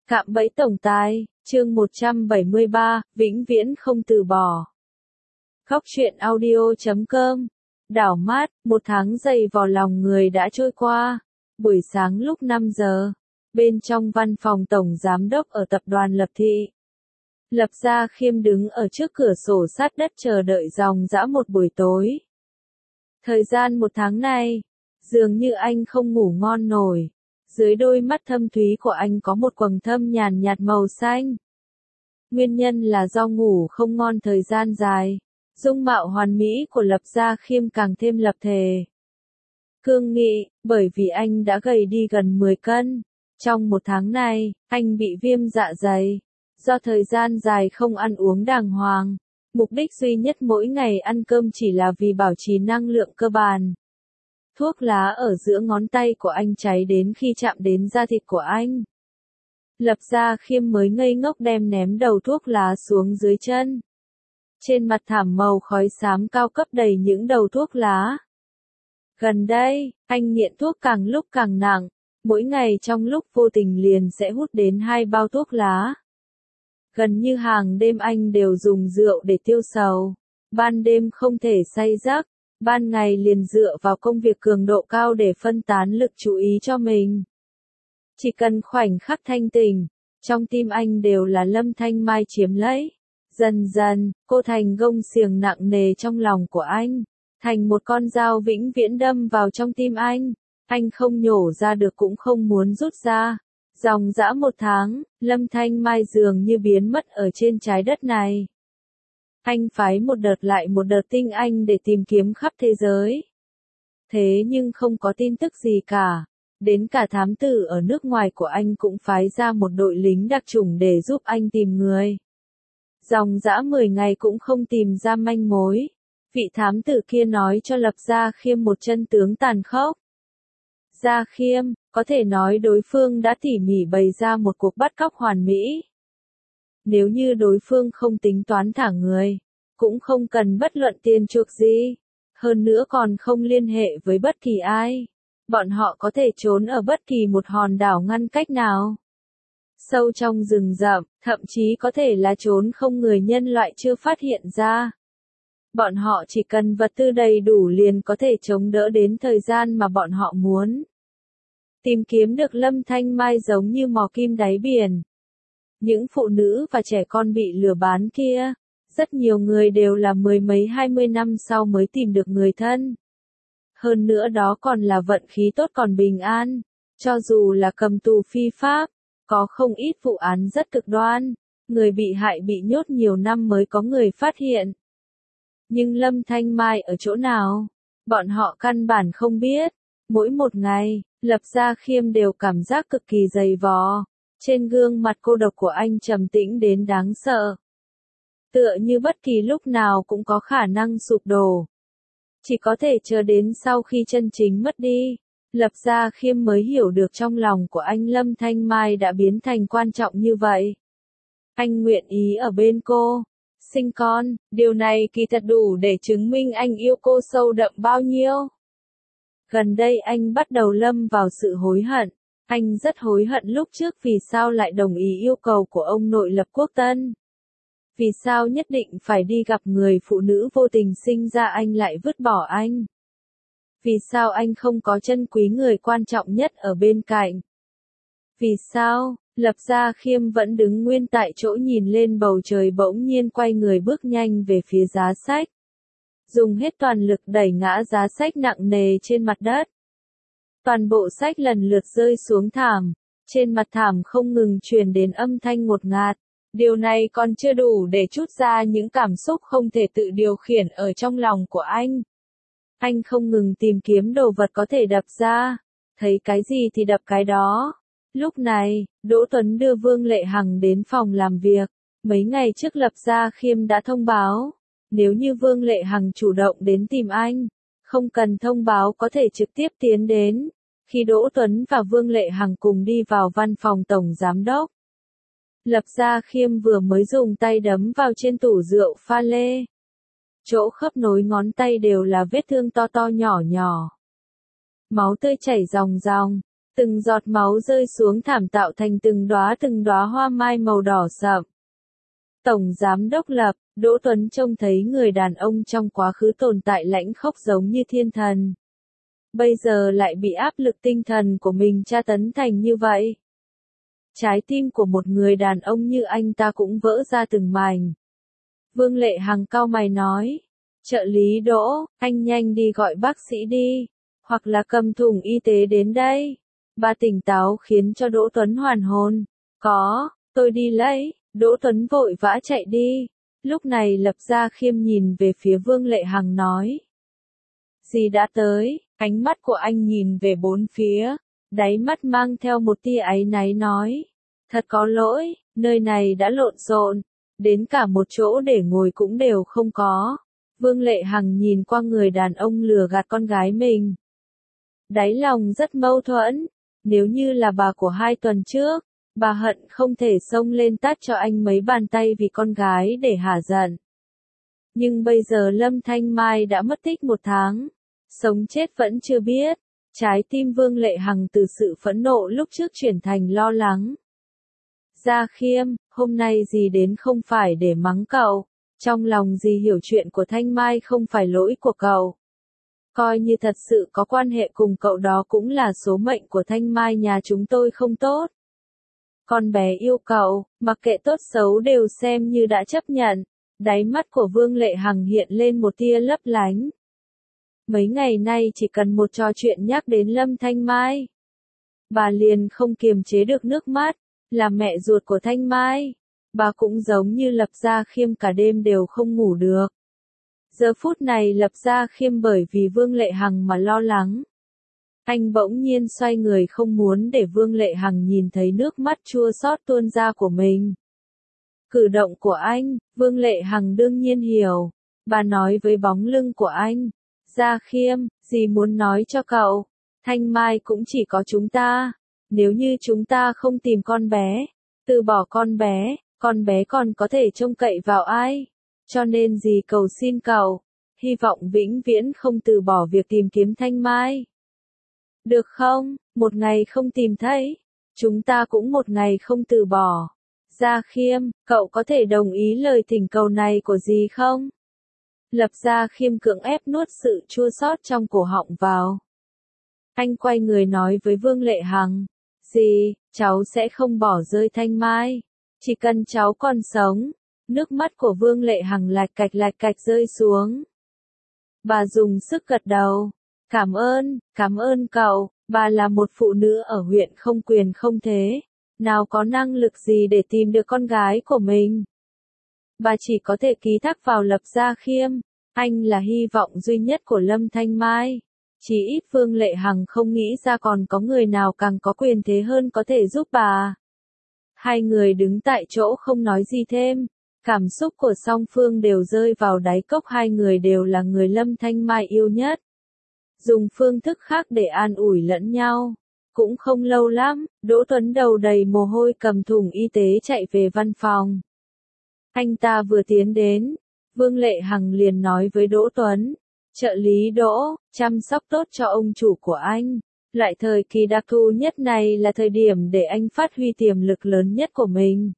Cạm bẫy tổng tài, chương 173, vĩnh viễn không từ bỏ. Góc truyện audio.com. Đảo mát, một tháng dày vò lòng người đã trôi qua. Buổi sáng lúc 5 giờ, bên trong văn phòng tổng giám đốc ở tập đoàn Lập Thị. Lập Gia Khiêm đứng ở trước cửa sổ sát đất chờ đợi dòng dã một buổi tối. Thời gian một tháng này, dường như anh không ngủ ngon nổi. Dưới đôi mắt thâm thúy của anh có một quầng thâm nhàn nhạt màu xanh. Nguyên nhân là do ngủ không ngon thời gian dài. Dung mạo hoàn mỹ của Lập Gia Khiêm càng thêm lập thể. Cương nghị, bởi vì anh đã gầy đi gần 10 cân. Trong một tháng này, anh bị viêm dạ dày. Do thời gian dài không ăn uống đàng hoàng. Mục đích duy nhất mỗi ngày ăn cơm chỉ là vì bảo trì năng lượng cơ bản. Thuốc lá ở giữa ngón tay của anh cháy đến khi chạm đến da thịt của anh. Lập Gia Khiêm mới ngây ngốc đem ném đầu thuốc lá xuống dưới chân. Trên mặt thảm màu khói xám cao cấp đầy những đầu thuốc lá. Gần đây, anh nghiện thuốc càng lúc càng nặng, mỗi ngày trong lúc vô tình liền sẽ hút đến 2 bao thuốc lá. Gần như hàng đêm anh đều dùng rượu để tiêu sầu, ban đêm không thể say giấc. Ban ngày liền dựa vào công việc cường độ cao để phân tán lực chú ý cho mình. Chỉ cần khoảnh khắc thanh tỉnh, trong tim anh đều là Lâm Thanh Mai chiếm lấy. Dần dần, cô thành gông xiềng nặng nề trong lòng của anh, thành một con dao vĩnh viễn đâm vào trong tim anh. Anh không nhổ ra được cũng không muốn rút ra. Dòng dã một tháng, Lâm Thanh Mai dường như biến mất ở trên trái đất này. Anh phái một đợt lại một đợt tinh anh để tìm kiếm khắp thế giới. Thế nhưng không có tin tức gì cả. Đến cả thám tử ở nước ngoài của anh cũng phái ra một đội lính đặc chủng để giúp anh tìm người. Dòng dã 10 ngày cũng không tìm ra manh mối. Vị thám tử kia nói cho Lập Gia Khiêm một chân tướng tàn khốc. Gia Khiêm, có thể nói đối phương đã tỉ mỉ bày ra một cuộc bắt cóc hoàn mỹ. Nếu như đối phương không tính toán thả người, cũng không cần bất luận tiền chuộc gì, hơn nữa còn không liên hệ với bất kỳ ai. Bọn họ có thể trốn ở bất kỳ một hòn đảo ngăn cách nào. Sâu trong rừng rậm, thậm chí có thể là trốn không người nhân loại chưa phát hiện ra. Bọn họ chỉ cần vật tư đầy đủ liền có thể chống đỡ đến thời gian mà bọn họ muốn. Tìm kiếm được Lâm Thanh Mai giống như mò kim đáy biển. Những phụ nữ và trẻ con bị lừa bán kia, rất nhiều người đều là 10 mấy 20 năm sau mới tìm được người thân. Hơn nữa đó còn là vận khí tốt còn bình an, cho dù là cầm tù phi pháp, có không ít vụ án rất cực đoan, người bị hại bị nhốt nhiều năm mới có người phát hiện. Nhưng Lâm Thanh Mai ở chỗ nào? Bọn họ căn bản không biết. Mỗi một ngày, Lập Gia Khiêm đều cảm giác cực kỳ dày vò. Trên gương mặt cô độc của anh trầm tĩnh đến đáng sợ. Tựa như bất kỳ lúc nào cũng có khả năng sụp đổ. Chỉ có thể chờ đến sau khi chân chính mất đi, Lập Gia Khiêm mới hiểu được trong lòng của anh Lâm Thanh Mai đã biến thành quan trọng như vậy. Anh nguyện ý ở bên cô, sinh con, điều này kỳ thật đủ để chứng minh anh yêu cô sâu đậm bao nhiêu. Gần đây anh bắt đầu lâm vào sự hối hận. Anh rất hối hận lúc trước vì sao lại đồng ý yêu cầu của ông nội Lập Quốc Tân. Vì sao nhất định phải đi gặp người phụ nữ vô tình sinh ra anh lại vứt bỏ anh. Vì sao anh không có trân quý người quan trọng nhất ở bên cạnh. Vì sao, Lập Gia Khiêm vẫn đứng nguyên tại chỗ nhìn lên bầu trời bỗng nhiên quay người bước nhanh về phía giá sách. Dùng hết toàn lực đẩy ngã giá sách nặng nề trên mặt đất. Toàn bộ sách lần lượt rơi xuống thảm, trên mặt thảm không ngừng truyền đến âm thanh ngột ngạt. Điều này còn chưa đủ để trút ra những cảm xúc không thể tự điều khiển ở trong lòng của anh. Anh không ngừng tìm kiếm đồ vật có thể đập ra, thấy cái gì thì đập cái đó. Lúc này, Đỗ Tuấn đưa Vương Lệ Hằng đến phòng làm việc. Mấy ngày trước Lập Gia Khiêm đã thông báo, nếu như Vương Lệ Hằng chủ động đến tìm anh, không cần thông báo có thể trực tiếp tiến đến. Khi Đỗ Tuấn và Vương Lệ Hằng cùng đi vào văn phòng tổng giám đốc, Lập Gia Khiêm vừa mới dùng tay đấm vào trên tủ rượu pha lê. Chỗ khớp nối ngón tay đều là vết thương to to nhỏ nhỏ. Máu tươi chảy ròng ròng, Từng giọt máu rơi xuống thảm tạo thành từng đóa hoa mai màu đỏ sậm. Tổng Giám đốc Lập, Đỗ Tuấn trông thấy người đàn ông trong quá khứ tồn tại lãnh khốc giống như thiên thần. Bây giờ lại bị áp lực tinh thần của mình tra tấn thành như vậy. Trái tim của một người đàn ông như anh ta cũng vỡ ra từng mảnh. Vương Lệ Hằng cau mày nói. Trợ lý Đỗ, anh nhanh đi gọi bác sĩ đi. Hoặc là cầm thùng y tế đến đây. Bà tỉnh táo khiến cho Đỗ Tuấn hoàn hồn. Có, tôi đi lấy. Đỗ Tuấn vội vã chạy đi. Lúc này Lập Gia Khiêm nhìn về phía Vương Lệ Hằng nói. Dì đã tới, ánh mắt của anh nhìn về bốn phía. Đáy mắt mang theo một tia áy náy nói. Thật có lỗi, nơi này đã lộn xộn. Đến cả một chỗ để ngồi cũng đều không có. Vương Lệ Hằng nhìn qua người đàn ông lừa gạt con gái mình. Đáy lòng rất mâu thuẫn. Nếu như là bà của 2 tuần trước, bà hận không thể xông lên tát cho anh mấy bàn tay vì con gái để hả giận. Nhưng bây giờ Lâm Thanh Mai đã mất tích 1 tháng. Sống chết vẫn chưa biết. Trái tim Vương Lệ Hằng từ sự phẫn nộ lúc trước chuyển thành lo lắng. Gia Khiêm, hôm nay dì đến không phải để mắng cậu. Trong lòng dì hiểu chuyện của Thanh Mai không phải lỗi của cậu. Coi như thật sự có quan hệ cùng cậu đó cũng là số mệnh của Thanh Mai nhà chúng tôi không tốt. Con bé yêu cậu, mặc kệ tốt xấu đều xem như đã chấp nhận. Đáy mắt của Vương Lệ Hằng hiện lên một tia lấp lánh. Mấy ngày nay chỉ cần một trò chuyện nhắc đến Lâm Thanh Mai, bà liền không kiềm chế được nước mắt. Là mẹ ruột của Thanh Mai, bà cũng giống như Lập Gia Khiêm cả đêm đều không ngủ được. Giờ phút này Lập Gia Khiêm bởi vì Vương Lệ Hằng mà lo lắng. Anh bỗng nhiên xoay người không muốn để Vương Lệ Hằng nhìn thấy nước mắt chua xót tuôn ra của mình. Cử động của anh, Vương Lệ Hằng đương nhiên hiểu. Bà nói với bóng lưng của anh. Gia Khiêm, dì muốn nói cho cậu. Thanh Mai cũng chỉ có chúng ta. Nếu như chúng ta không tìm con bé, từ bỏ con bé còn có thể trông cậy vào ai? Cho nên dì cầu xin cậu, hy vọng vĩnh viễn không từ bỏ việc tìm kiếm Thanh Mai. Được không? Một ngày không tìm thấy, chúng ta cũng một ngày không từ bỏ. Gia Khiêm, cậu có thể đồng ý lời thỉnh cầu này của dì không? Lập Gia Khiêm cưỡng ép nuốt sự chua xót trong cổ họng vào. Anh quay người nói với Vương Lệ Hằng. Dì, cháu sẽ không bỏ rơi Thanh Mai. Chỉ cần cháu còn sống. Nước mắt của Vương Lệ Hằng lạch cạch rơi xuống. Bà dùng sức gật đầu. Cảm ơn cậu. Bà là một phụ nữ ở huyện không quyền không thế. Nào có năng lực gì để tìm được con gái của mình. Bà chỉ có thể ký thác vào Lập Gia Khiêm. Anh là hy vọng duy nhất của Lâm Thanh Mai. Chỉ ít Vương Lệ Hằng không nghĩ ra còn có người nào càng có quyền thế hơn có thể giúp bà. Hai người đứng tại chỗ không nói gì thêm. Cảm xúc của song phương đều rơi vào đáy cốc, hai người đều là người Lâm Thanh Mai yêu nhất. Dùng phương thức khác để an ủi lẫn nhau. Cũng không lâu lắm, Đỗ Tuấn đầu đầy mồ hôi cầm thùng y tế chạy về văn phòng. Anh ta vừa tiến đến, Vương Lệ Hằng liền nói với Đỗ Tuấn. Trợ lý Đỗ, chăm sóc tốt cho ông chủ của anh. Loại thời kỳ đặc thù nhất này là thời điểm để anh phát huy tiềm lực lớn nhất của mình.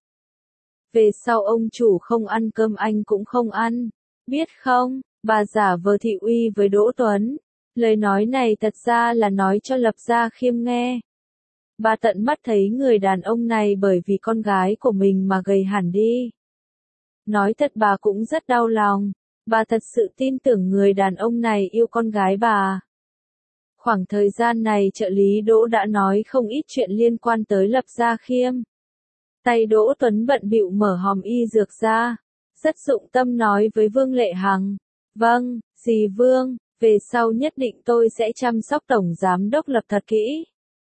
Về sau ông chủ không ăn cơm anh cũng không ăn. Biết không, bà giả vờ thị uy với Đỗ Tuấn. Lời nói này thật ra là nói cho Lập Gia Khiêm nghe. Bà tận mắt thấy người đàn ông này bởi vì con gái của mình mà gầy hẳn đi. Nói thật bà cũng rất đau lòng. Bà thật sự tin tưởng người đàn ông này yêu con gái bà. Khoảng thời gian này trợ lý Đỗ đã nói không ít chuyện liên quan tới Lập Gia Khiêm. Tay Đỗ Tuấn bận bịu mở hòm y dược ra. Rất dụng tâm nói với Vương Lệ Hằng. Vâng, dì Vương, về sau nhất định tôi sẽ chăm sóc Tổng Giám đốc Lập thật kỹ.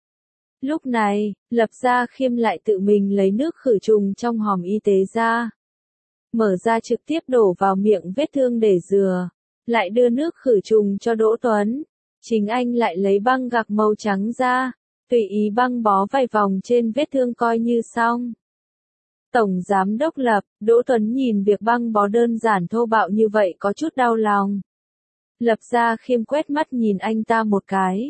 Lúc này, Lập Gia Khiêm lại tự mình lấy nước khử trùng trong hòm y tế ra. Mở ra trực tiếp đổ vào miệng vết thương để rửa. Lại đưa nước khử trùng cho Đỗ Tuấn. Chính anh lại lấy băng gạc màu trắng ra. Tùy ý băng bó vài vòng trên vết thương coi như xong. Tổng Giám đốc Lập, Đỗ Tuấn nhìn việc băng bó đơn giản thô bạo như vậy có chút đau lòng. Lập Gia Khiêm quét mắt nhìn anh ta một cái.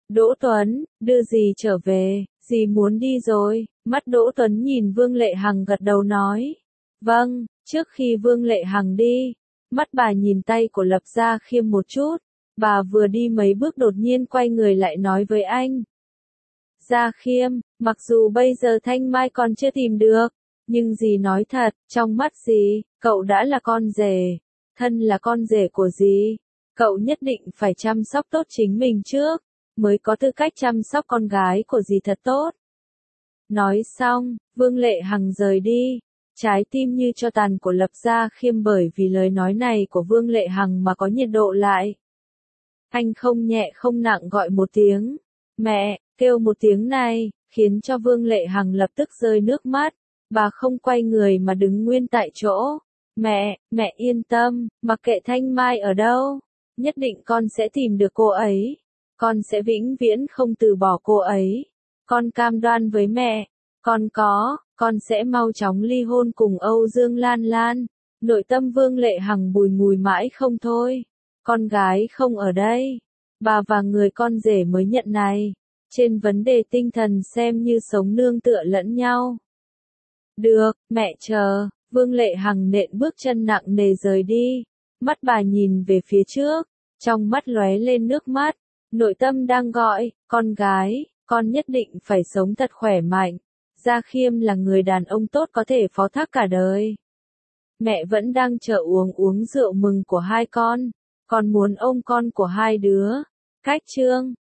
Đỗ Tuấn, đưa dì trở về, dì muốn đi rồi. Mắt Đỗ Tuấn nhìn Vương Lệ Hằng gật đầu nói. Vâng, trước khi Vương Lệ Hằng đi, mắt bà nhìn tay của Lập Gia Khiêm một chút, bà vừa đi mấy bước đột nhiên quay người lại nói với anh. Gia Khiêm, mặc dù bây giờ Thanh Mai còn chưa tìm được, nhưng dì nói thật, trong mắt dì, cậu đã là con rể, thân là con rể của dì, cậu nhất định phải chăm sóc tốt chính mình trước, mới có tư cách chăm sóc con gái của dì thật tốt. Nói xong, Vương Lệ Hằng rời đi, trái tim như cho tàn của Lập Gia Khiêm bởi vì lời nói này của Vương Lệ Hằng mà có nhiệt độ lại. Anh không nhẹ không nặng gọi một tiếng, mẹ, kêu một tiếng này, khiến cho Vương Lệ Hằng lập tức rơi nước mắt, bà không quay người mà đứng nguyên tại chỗ. Mẹ yên tâm, mặc kệ Thanh Mai ở đâu, nhất định con sẽ tìm được cô ấy, con sẽ vĩnh viễn không từ bỏ cô ấy, con cam đoan với mẹ, con sẽ mau chóng ly hôn cùng Âu Dương Lan Lan. Nội tâm Vương Lệ Hằng bùi ngùi mãi không thôi, con gái không ở đây, bà và người con rể mới nhận này, trên vấn đề tinh thần xem như sống nương tựa lẫn nhau. Được, mẹ chờ. Vương Lệ Hằng nện bước chân nặng nề rời đi, mắt bà nhìn về phía trước, trong mắt lóe lên nước mắt, nội tâm đang gọi, con gái, con nhất định phải sống thật khỏe mạnh, Gia Khiêm là người đàn ông tốt có thể phó thác cả đời. Mẹ vẫn đang chờ uống rượu mừng của hai con muốn ôm con của hai đứa. Cách chương